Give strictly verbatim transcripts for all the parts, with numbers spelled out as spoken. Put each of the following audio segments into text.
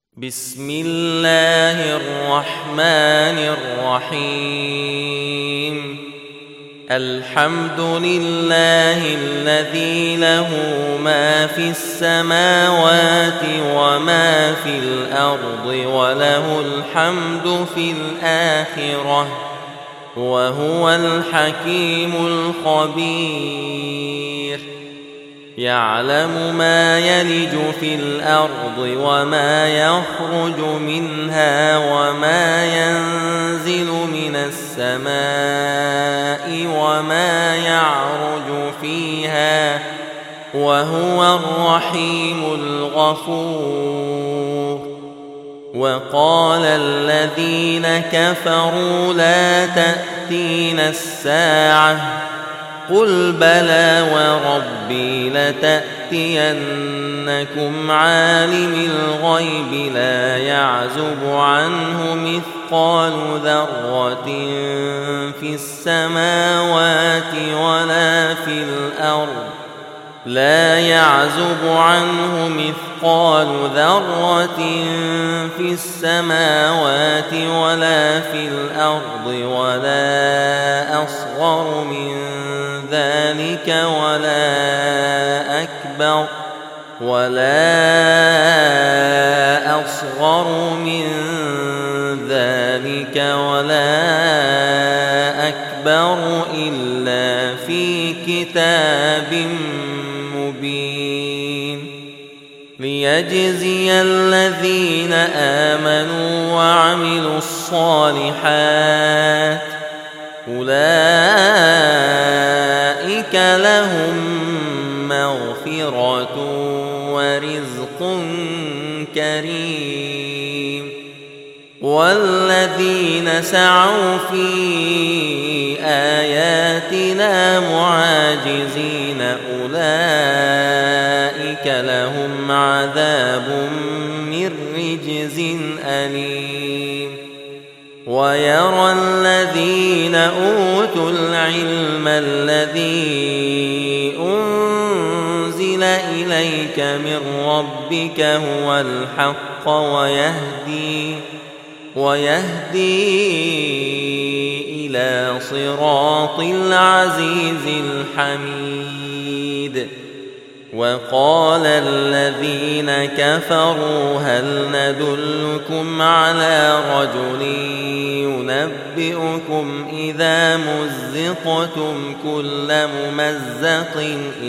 بسم الله الرحمن الرحيم. الحمد لله الذي له ما في السماوات وما في الأرض وله الحمد في الآخرة وهو الحكيم الخبير. يعلم ما يلج في الأرض وما يخرج منها وما ينزل من السماء وما يعرج فيها وهو الرحيم الغفور. وقال الذين كفروا لا تأتينا الساعة قل بلى وربي لتأتينكم عالم الغيب لا يعزب عنه مثقال ذرة في السماوات ولا في الأرض لا يعزب عنه مثقال ذرة في السماوات ولا في الأرض ولا أصغر من ذلك ولا أكبر ولا أصغر من ذلك ولا أكبر إلا في كتاب مبين. ليجزي الذين آمنوا وعملوا الصالحات أولئك لهم مغفرة ورزق كريم. والذين سعوا في آياتنا معاجزين أولئك لهم عذاب من رجز أليم. ويرى الذين أوتوا العلم الذي أنزل إليك من ربك هو الحق ويهدي ويهدي إلى صراط العزيز الحميد. وقال الذين كفروا هل ندلكم على رجل ينبئكم إذا مزقتم كل ممزق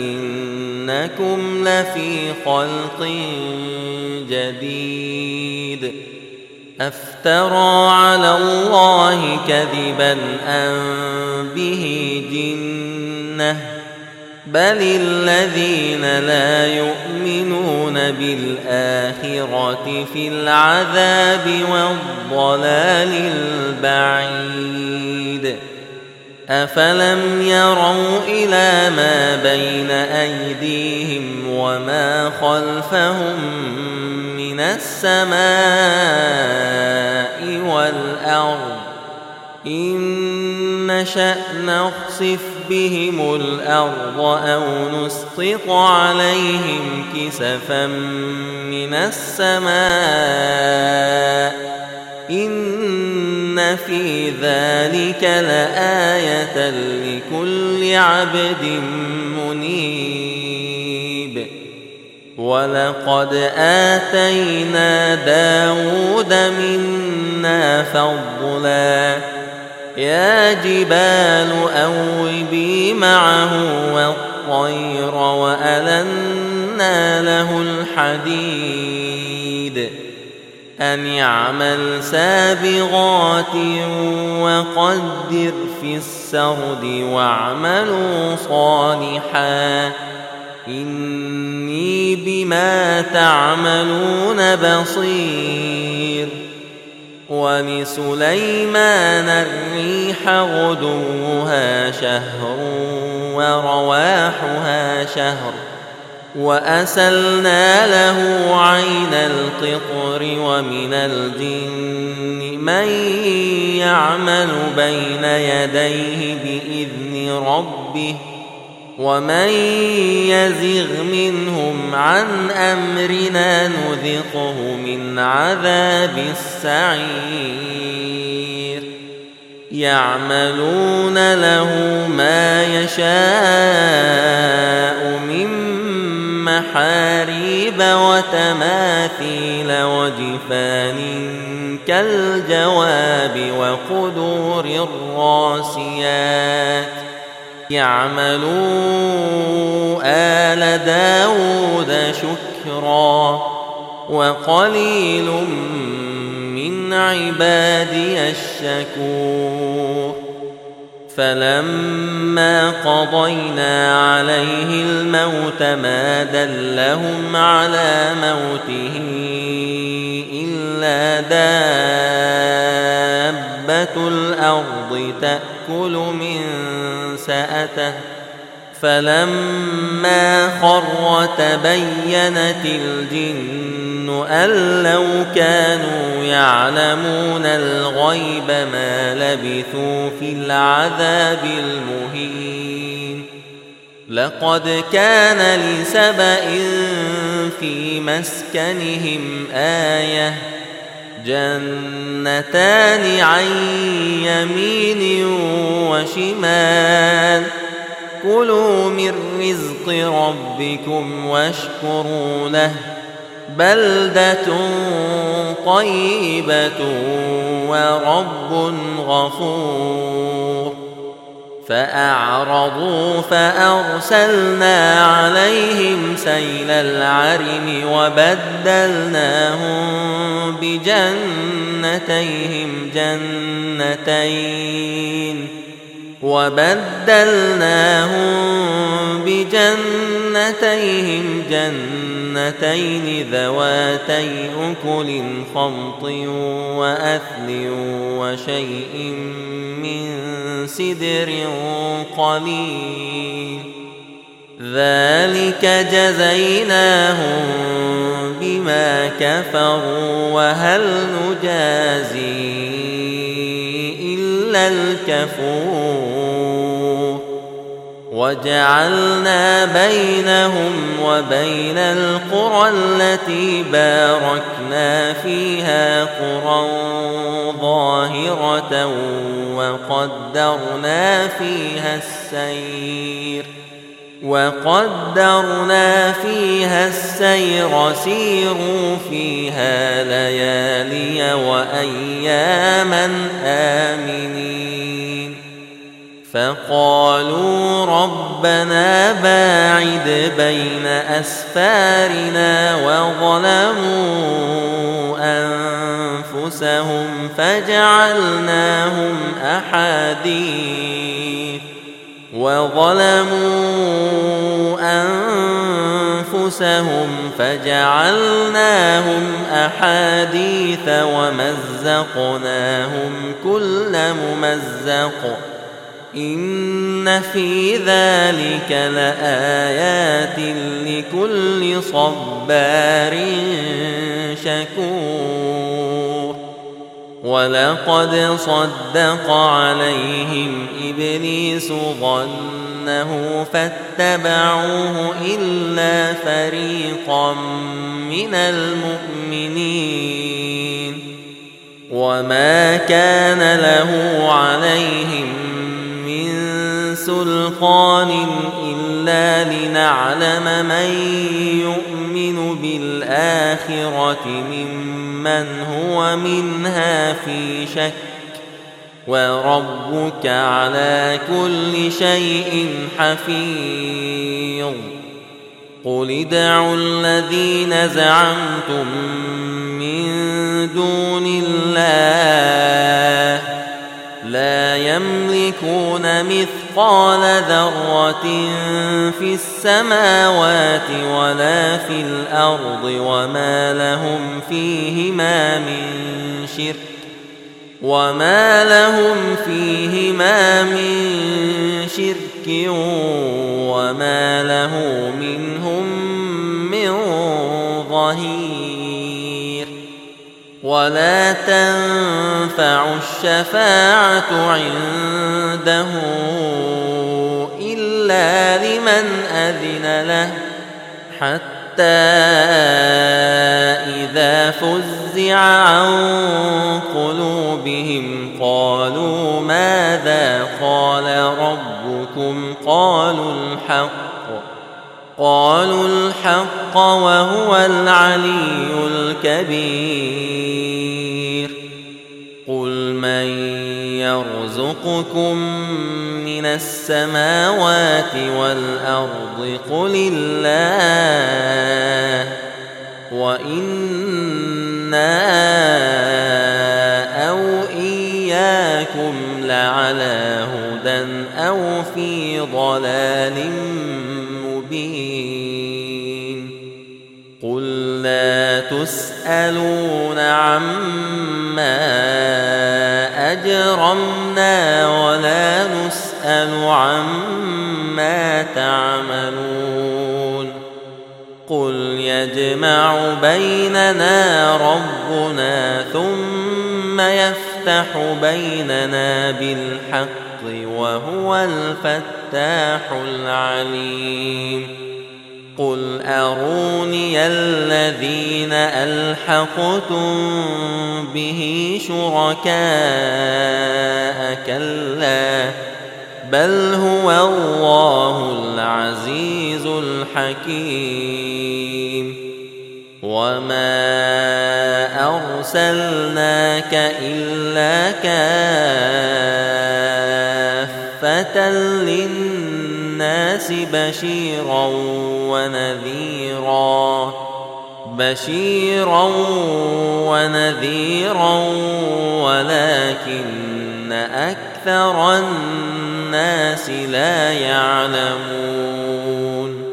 إنكم لفي خلق جديد. أفترى على الله كذبا أم به جنة بل الذين لا يؤمنون بالآخرة في العذاب والضلال البعيد. أفلم يروا إلى ما بين أيديهم وما خلفهم من السماء والأرض إن نشأ نخسف بهم الأرض أو نسقط عليهم كسفا من السماء إن في ذلك لآية لكل عبد منيب. ولقد آتينا داود منا فضلا يا جبال أوبي معه والطير وألنا له الحديد أن يعمل سابغات وقدر في السرد واعملوا صالحا إني بما تعملون بصير. ولسليمان الريح غدوها شهر ورواحها شهر وأسلنا له عين القطر ومن الجن من يعمل بين يديه بإذن ربه ومن يزغ منهم عن أمرنا نذقه من عذاب السعير يعملون له ما يشاء من محاريب وتماثيل وجفان كالجواب وقدور الراسيات يعملوا آل داود شكرا وقليل من عبادي الشكور فلما قضينا عليه الموت ما دلهم على موته إلا دابة الأرض تأكل من سأته فلما خر تبينت الجن أن لو كانوا يعلمون الغيب ما لبثوا في العذاب المهين لقد كان لسبإ في مسكنهم آية جنتان عن يمين وشمال كلوا من رزق ربكم واشكروا له بلدة طيبة ورب غفور فأعرضوا فأرسلنا عليهم سيل العرم وبدلناهم بجنتيهم جنتين وبدلناهم بجنتيهم جنتين ذواتي أكل خمط وأثل وشيء من سدر قليل ذلك جزيناهم بما كفروا وهل نجازي إلا الكفور وجعلنا بينهم وبين القرى التي باركنا فيها قرى ظاهرة وقدرنا فيها السير وقدرنا فيها السير سيروا فيها ليالي وأياما آمنين فقالوا ربنا باعد بين أسفارنا وظلموا أنفسهم فجعلناهم أحاديث وظلموا أنفسهم فجعلناهم أحاديث ومزقناهم كل ممزق إن في ذلك لآيات لكل صبار شكور ولقد صدق عليهم إبليس ظنه فاتبعوه إلا فريقا من المؤمنين وما كان له عليهم سلطان إلا لنعلم من يؤمن بالآخرة ممن هو منها في شك وربك على كل شيء حفيظ قل ادعوا الذين زعمتم من دون الله لا يملكون مثقال ذرة في السماوات ولا في الأرض وما لهم فيهما من شرك وما لهم فيهما من شرك وما له منهم من ظهير ولا تنفع الشفاعة عنده إلا إلا لمن أذن له حتى إذا فزع عن قلوبهم قالوا ماذا قال ربكم قالوا الحق قالوا الحق وهو العلي الكبير قل من يرزقكم من السماوات والأرض قل الله وإنا أو إياكم لعلى هدى أو في ضلال مبين قل لا تسألون عما أجرمنا ولا نسأل عما تعملون قل يجمع بيننا ربنا ثم يفتح بيننا بالحق وهو الفتاح العليم قل أروني الذين ألحقتم به شركاء كلا بل هو الله العزيز الحكيم وما أرسلناك إلا كافة للناس بشيرا ونذيرا بشيرا ونذيرا ولكن أكثر الناس لا يعلمون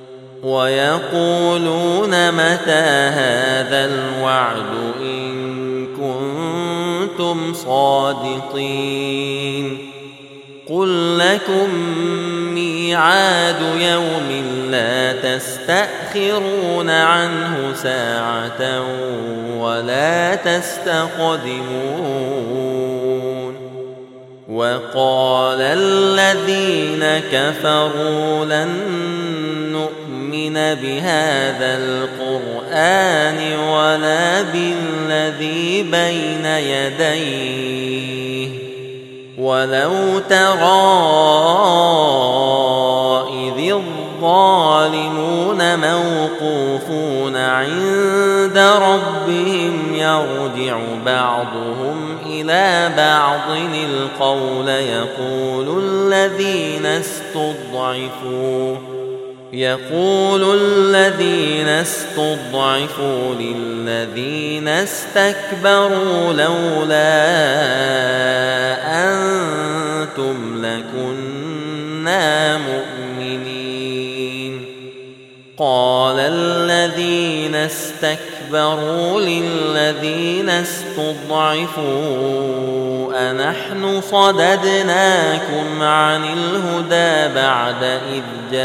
ويقولون متى هذا الوعد إن كنتم صادقين قل لكم ميعاد يوم لا تستأخرون عنه ساعة ولا تستقدمون وقال الذين كفروا لن نؤمن بهذا القرآن ولا بالذي بين يديه ولو ترى إذ الظالمون موقوفون عند ربهم يرجع بعضهم إلى بعض القول يقول الذين استضعفوا يقول الذين استضعفوا للذين استكبروا لولا أنتم لكنا مؤمنين قال الذين استكبروا للذين استضعفوا أنحن صددناكم عن الهدى بعد إذ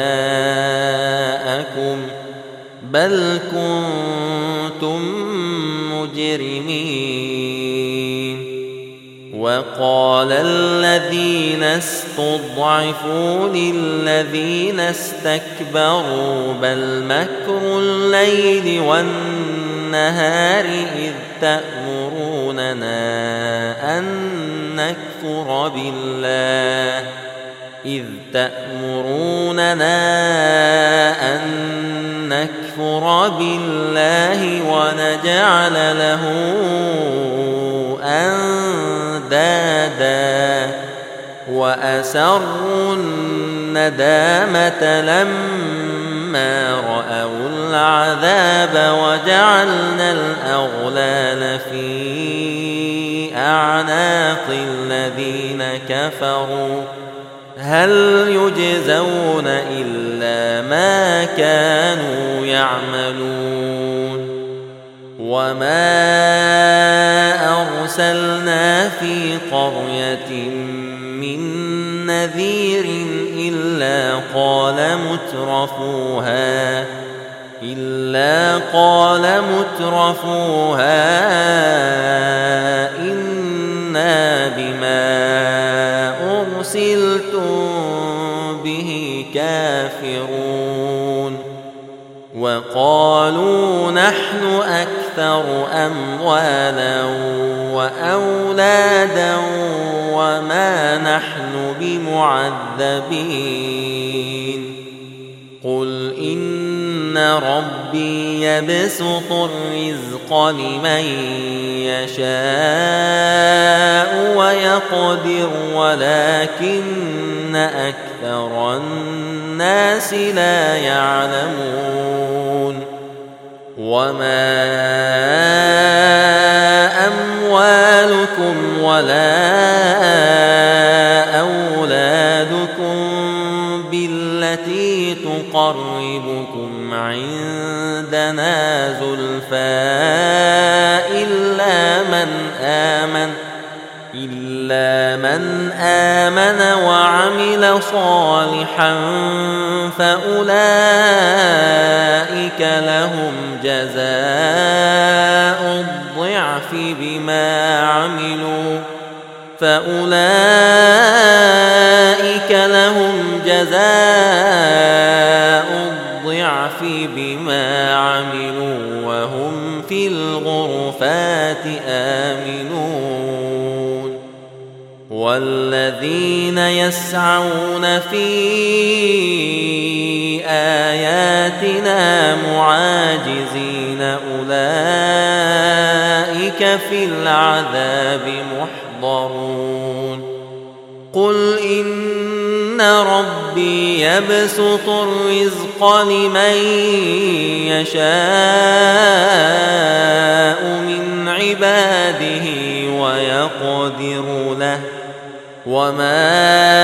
جاءكم بل كنتم مجرمين وقال الذين استضعفوا للذين استكبروا بل مكر الليل والنهار إذ تأمروننا أن نكفر بالله إذ تأمروننا أن نكفر بالله ونجعل له أندادا وأسروا الندامة لما رأوا العذاب وجعلنا الأغلال في أعناق الذين كفروا هل يجزون إلا ما كانوا يعملون وما أرسلنا في قرية من نذير إلا قال مترفوها إلا قال مترفوها إنا بما أرسلتم به نحن أكثر أموالا وأولادا وما نحن بمعذبين قل إن ربي يبسط الرزق لمن يشاء ويقدر ولكن أكثر الناس لا يعلمون وما أموالكم ولا أولادكم بالتي تقربكم عندنا زلفى إلا من آمن إلا من آمن وعمل صالحا فأولئك لهم جزاء الضعف بما عملوا فأولئك لهم جزاء الضعف بما عملوا وهم في الغرفات آمنون والذين يسعون في آياتنا معاجزين أولئك في العذاب محضرون قل إن ربي يبسط الرزق لمن يشاء من عباده ويقدر له وما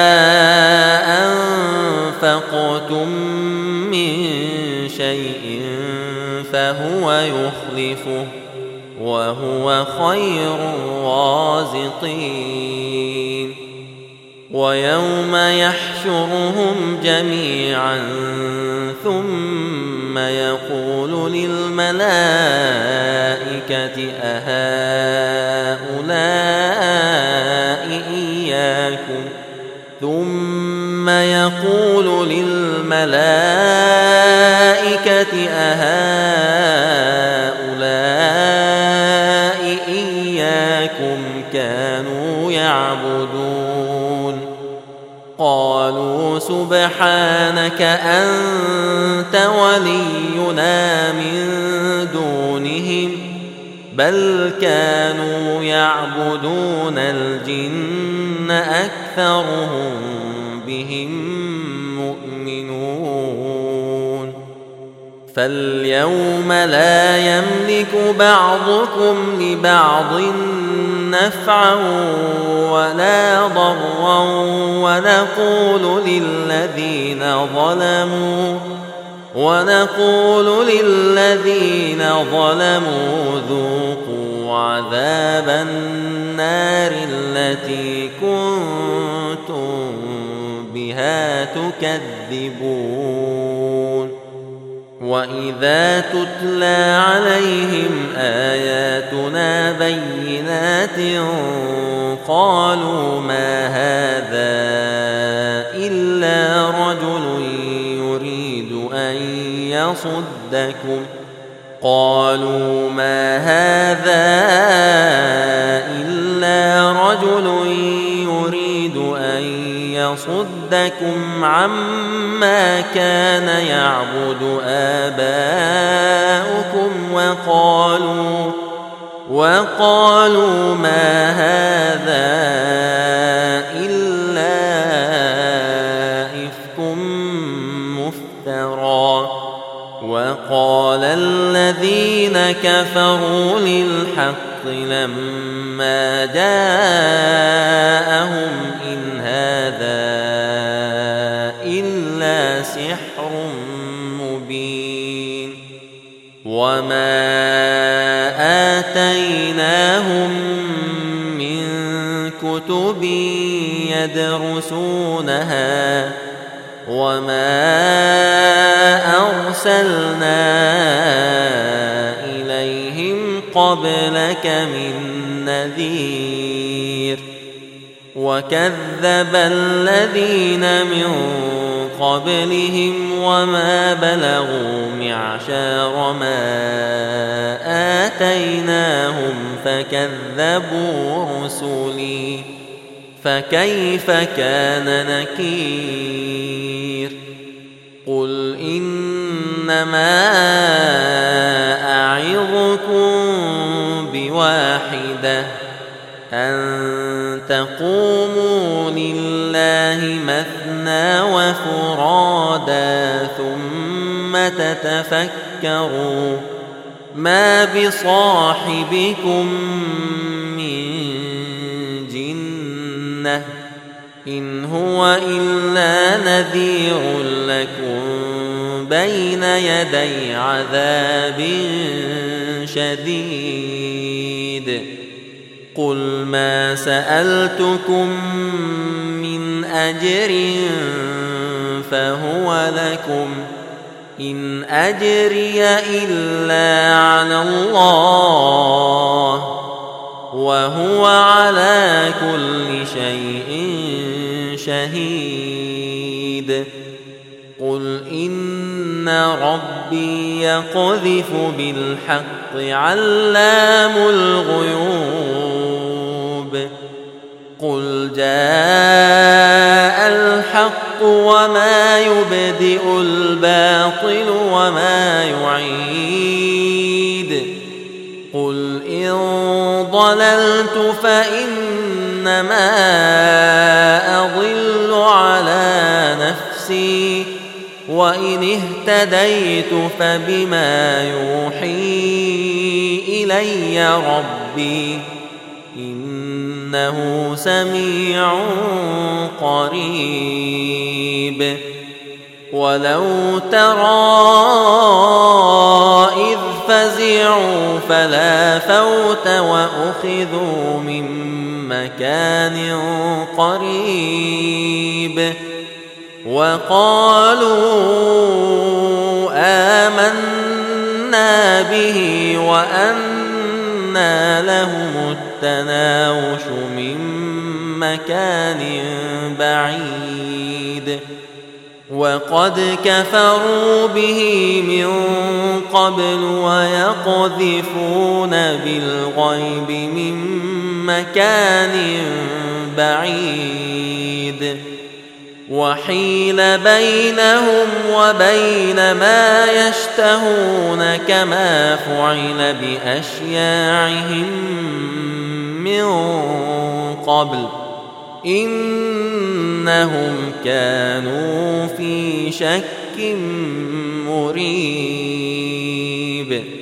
أنفقتم من شيء فهو يخلفه وهو خير الرازقين ويوم يحشرهم جميعا ثم يقول للملائكة أهؤلاء إياكم ثم يقول للملائكة أهؤلاء إياكم كانوا يعبدون قالوا سبحانك أنت ولينا من دونهم بل كانوا يعبدون الجن أكثرهم بهم مؤمنون فاليوم لا يملك بعضكم لبعض نفعا ولا ضرا ونقول للذين ظلموا ونقول للذين ظلموا ذوقوا عذاب النار التي كنتم بها تكذبون وإذا تتلى عليهم آياتنا بينات قالوا ما هذا إلا رجل يريد أن يصدكم قالوا ما هذا إلا رجل يريد أن يصدكم عما كان يعبد آباؤكم وقالوا وقالوا ما هذا إلا إفك مفترى وقال الذين كفروا للحق لما جاءهم إن هذا إلا سحر مبين وما آتيناهم من كتب يدرسونها وما أرسلنا إليهم قبلك من نذير وكذب الذين من قبلهم وما بلغوا معشار ما آتيناهم فكذبوا رسلي فكيف كان نكير قل إنما أعظكم بواحدة أن تقوموا لله مثنى وفرادا ثم تتفكروا ما بصاحبكم من جنة إن هو إلا نذير لكم بين يدي عذاب شديد قل ما سألتكم من أجر فهو لكم إن أجري إلا على الله وهو على كل شيء شهيد قل إن ربي يقذف بالحق علام الغيوب قل جاء الحق وما يبدئ الباطل وما يعيد قل إن ضللت فإنما أضل على نفسي وإن اهتديت فبما يوحي إلي ربي إنه سميع قريب ولو ترى إذ فزعوا فلا فوت وأخذوا من مكان قريب وقالوا آمنا به وأنى لهم التناوش من مكان بعيد وقد كفروا به من قبل ويقذفون بالغيب من مكان بعيد وحيل بينهم وبين ما يشتهون كما فعل بأشياعهم من قبل إنهم كانوا في شك مريب